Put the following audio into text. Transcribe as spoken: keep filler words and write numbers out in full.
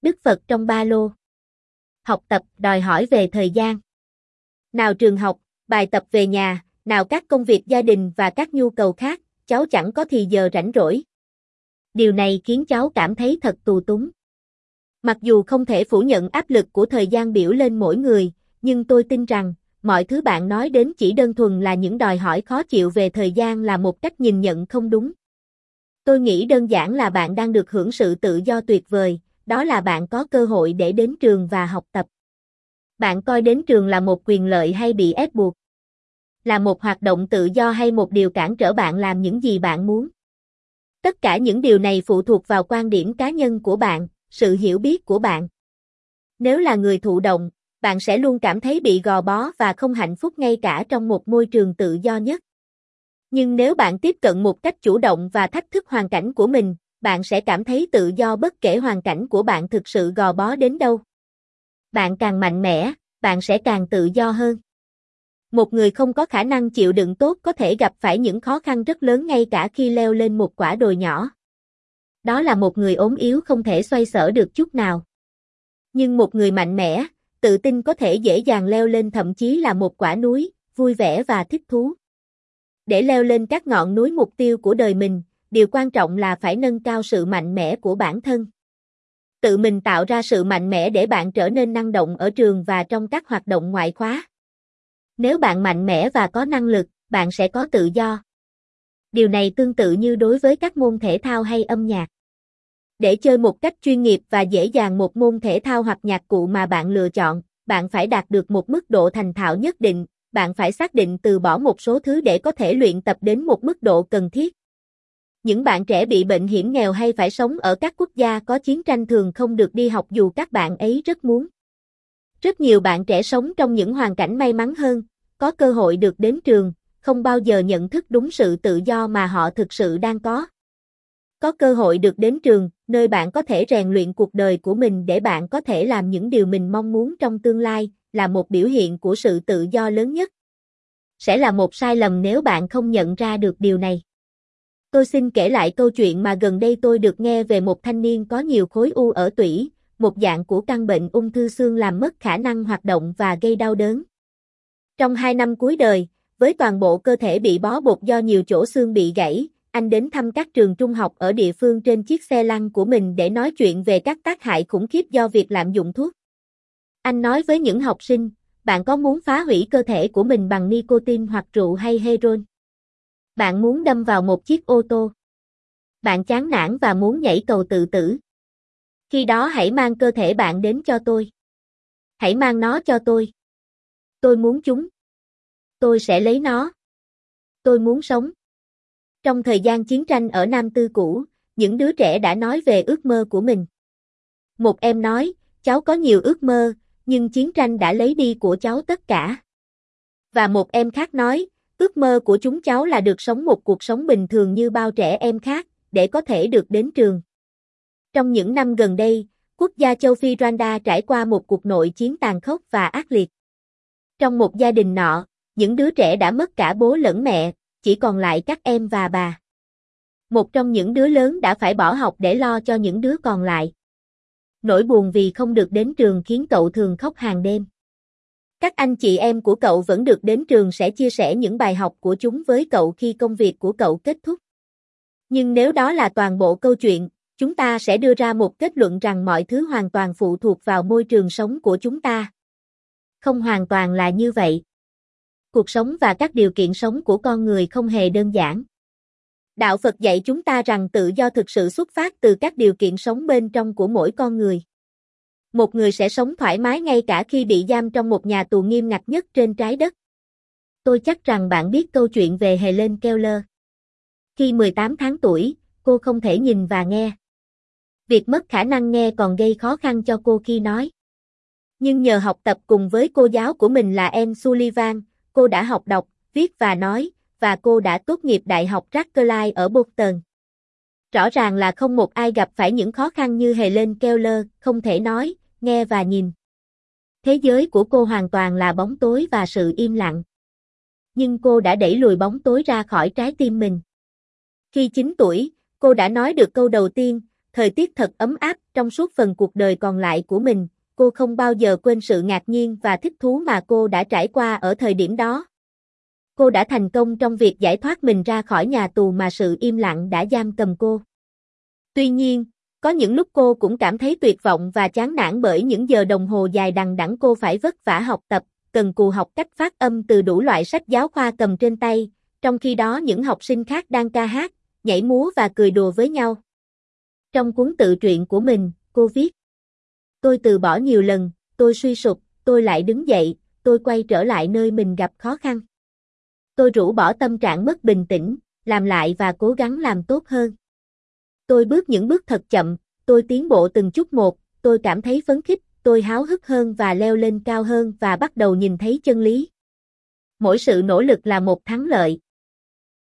Đức Phật trong ba lô. Học tập đòi hỏi về thời gian. Nào trường học, bài tập về nhà, nào các công việc gia đình và các nhu cầu khác, cháu chẳng có thì giờ rảnh rỗi. Điều này khiến cháu cảm thấy thật tù túng. Mặc dù không thể phủ nhận áp lực của thời gian biểu lên mỗi người, nhưng tôi tin rằng, mọi thứ bạn nói đến chỉ đơn thuần là những đòi hỏi khó chịu về thời gian là một cách nhìn nhận không đúng. Tôi nghĩ đơn giản là bạn đang được hưởng sự tự do tuyệt vời, đó là bạn có cơ hội để đến trường và học tập. Bạn coi đến trường là một quyền lợi hay bị ép buộc? Là một hoạt động tự do hay một điều cản trở bạn làm những gì bạn muốn? Tất cả những điều này phụ thuộc vào quan điểm cá nhân của bạn, sự hiểu biết của bạn. Nếu là người thụ động, bạn sẽ luôn cảm thấy bị gò bó và không hạnh phúc ngay cả trong một môi trường tự do nhất. Nhưng nếu bạn tiếp cận một cách chủ động và thách thức hoàn cảnh của mình, bạn sẽ cảm thấy tự do bất kể hoàn cảnh của bạn thực sự gò bó đến đâu. Bạn càng mạnh mẽ, bạn sẽ càng tự do hơn. Một người không có khả năng chịu đựng tốt có thể gặp phải những khó khăn rất lớn ngay cả khi leo lên một quả đồi nhỏ. Đó là một người ốm yếu không thể xoay sở được chút nào. Nhưng một người mạnh mẽ, tự tin có thể dễ dàng leo lên thậm chí là một quả núi, vui vẻ và thích thú. Để leo lên các ngọn núi mục tiêu của đời mình, điều quan trọng là phải nâng cao sự mạnh mẽ của bản thân. Tự mình tạo ra sự mạnh mẽ để bạn trở nên năng động ở trường và trong các hoạt động ngoại khóa. Nếu bạn mạnh mẽ và có năng lực, bạn sẽ có tự do. Điều này tương tự như đối với các môn thể thao hay âm nhạc. Để chơi một cách chuyên nghiệp và dễ dàng một môn thể thao hoặc nhạc cụ mà bạn lựa chọn, bạn phải đạt được một mức độ thành thạo nhất định, bạn phải xác định từ bỏ một số thứ để có thể luyện tập đến một mức độ cần thiết. Những bạn trẻ bị bệnh hiểm nghèo hay phải sống ở các quốc gia có chiến tranh thường không được đi học dù các bạn ấy rất muốn. Rất nhiều bạn trẻ sống trong những hoàn cảnh may mắn hơn, có cơ hội được đến trường, không bao giờ nhận thức đúng sự tự do mà họ thực sự đang có. Có cơ hội được đến trường, nơi bạn có thể rèn luyện cuộc đời của mình để bạn có thể làm những điều mình mong muốn trong tương lai, là một biểu hiện của sự tự do lớn nhất. Sẽ là một sai lầm nếu bạn không nhận ra được điều này. Tôi xin kể lại câu chuyện mà gần đây tôi được nghe về một thanh niên có nhiều khối u ở tủy, một dạng của căn bệnh ung thư xương làm mất khả năng hoạt động và gây đau đớn. Trong hai năm cuối đời, với toàn bộ cơ thể bị bó bột do nhiều chỗ xương bị gãy, anh đến thăm các trường trung học ở địa phương trên chiếc xe lăn của mình để nói chuyện về các tác hại khủng khiếp do việc lạm dụng thuốc. Anh nói với những học sinh, bạn có muốn phá hủy cơ thể của mình bằng nicotine hoặc rượu hay heroin? Bạn muốn đâm vào một chiếc ô tô? Bạn chán nản và muốn nhảy cầu tự tử? Khi đó hãy mang cơ thể bạn đến cho tôi. Hãy mang nó cho tôi. Tôi muốn chúng. Tôi sẽ lấy nó. Tôi muốn sống. Trong thời gian chiến tranh ở Nam Tư cũ, những đứa trẻ đã nói về ước mơ của mình. Một em nói, cháu có nhiều ước mơ, nhưng chiến tranh đã lấy đi của cháu tất cả. Và một em khác nói, ước mơ của chúng cháu là được sống một cuộc sống bình thường như bao trẻ em khác, để có thể được đến trường. Trong những năm gần đây, quốc gia châu Phi Rwanda trải qua một cuộc nội chiến tàn khốc và ác liệt. Trong một gia đình nọ, những đứa trẻ đã mất cả bố lẫn mẹ, chỉ còn lại các em và bà. Một trong những đứa lớn đã phải bỏ học để lo cho những đứa còn lại. Nỗi buồn vì không được đến trường khiến cậu thường khóc hàng đêm. Các anh chị em của cậu vẫn được đến trường sẽ chia sẻ những bài học của chúng với cậu khi công việc của cậu kết thúc. Nhưng nếu đó là toàn bộ câu chuyện, chúng ta sẽ đưa ra một kết luận rằng mọi thứ hoàn toàn phụ thuộc vào môi trường sống của chúng ta. Không hoàn toàn là như vậy. Cuộc sống và các điều kiện sống của con người không hề đơn giản. Đạo Phật dạy chúng ta rằng tự do thực sự xuất phát từ các điều kiện sống bên trong của mỗi con người. Một người sẽ sống thoải mái ngay cả khi bị giam trong một nhà tù nghiêm ngặt nhất trên trái đất. Tôi chắc rằng bạn biết câu chuyện về Helen Keller. Khi mười tám tháng tuổi, cô không thể nhìn và nghe. Việc mất khả năng nghe còn gây khó khăn cho cô khi nói. Nhưng nhờ học tập cùng với cô giáo của mình là Anne Sullivan, cô đã học đọc, viết và nói, và cô đã tốt nghiệp Đại học Radcliffe ở Boston. Rõ ràng là không một ai gặp phải những khó khăn như Helen Keller, không thể nói, nghe và nhìn. Thế giới của cô hoàn toàn là bóng tối và sự im lặng. Nhưng cô đã đẩy lùi bóng tối ra khỏi trái tim mình. Khi chín tuổi, cô đã nói được câu đầu tiên, Thời tiết thật ấm áp, trong suốt phần cuộc đời còn lại của mình, cô không bao giờ quên sự ngạc nhiên và thích thú mà cô đã trải qua ở thời điểm đó. Cô đã thành công trong việc giải thoát mình ra khỏi nhà tù mà sự im lặng đã giam cầm cô. Tuy nhiên, có những lúc cô cũng cảm thấy tuyệt vọng và chán nản bởi những giờ đồng hồ dài đằng đẵng cô phải vất vả học tập, cần cù học cách phát âm từ đủ loại sách giáo khoa cầm trên tay, trong khi đó những học sinh khác đang ca hát, nhảy múa và cười đùa với nhau. Trong cuốn tự truyện của mình, cô viết: Tôi từ bỏ nhiều lần, tôi suy sụp, tôi lại đứng dậy, tôi quay trở lại nơi mình gặp khó khăn. Tôi rũ bỏ tâm trạng mất bình tĩnh, làm lại và cố gắng làm tốt hơn. Tôi bước những bước thật chậm, tôi tiến bộ từng chút một, tôi cảm thấy phấn khích, tôi háo hức hơn và leo lên cao hơn và bắt đầu nhìn thấy chân lý. Mỗi sự nỗ lực là một thắng lợi.